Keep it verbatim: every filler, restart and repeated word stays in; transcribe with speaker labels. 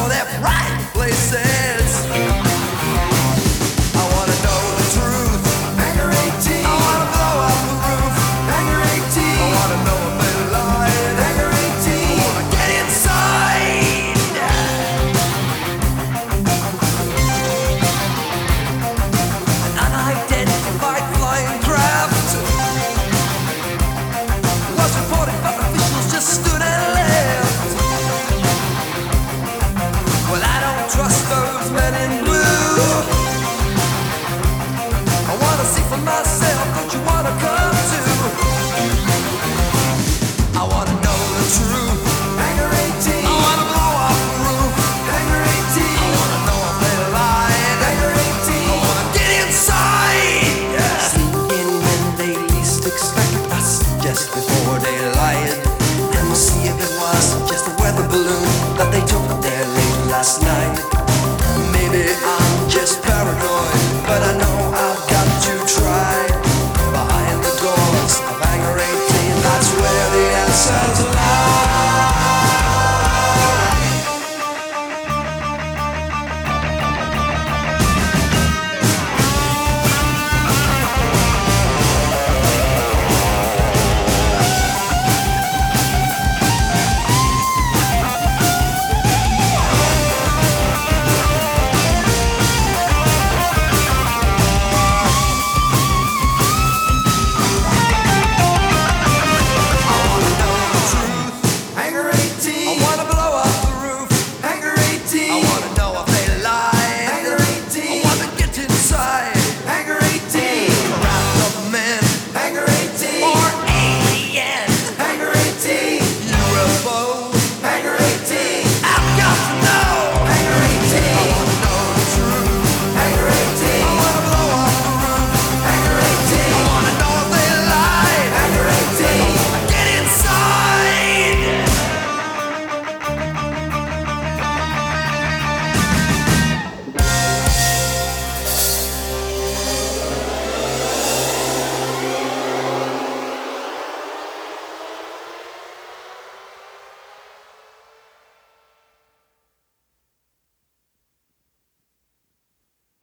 Speaker 1: know their pride places. I wanna know the truth. Hangar eighteen. I wanna blow up the roof. Hangar eighteen. I wanna know if they lied. Hangar eighteen. I wanna get inside. An unidentified flying craft was reported, but officials just stood and left. Well, I don't trust those men in blue. I wanna see for myself, don't you wanna come too? I wanna know the truth. Hangar eighteen. I wanna blow off the roof. Hangar eighteen. I wanna know if they lied. Hangar eighteen. I wanna get inside. Yeah. Sneak in when they least expect us, just before daylight, and we'll see if it was just a weather balloon that they took there late last night.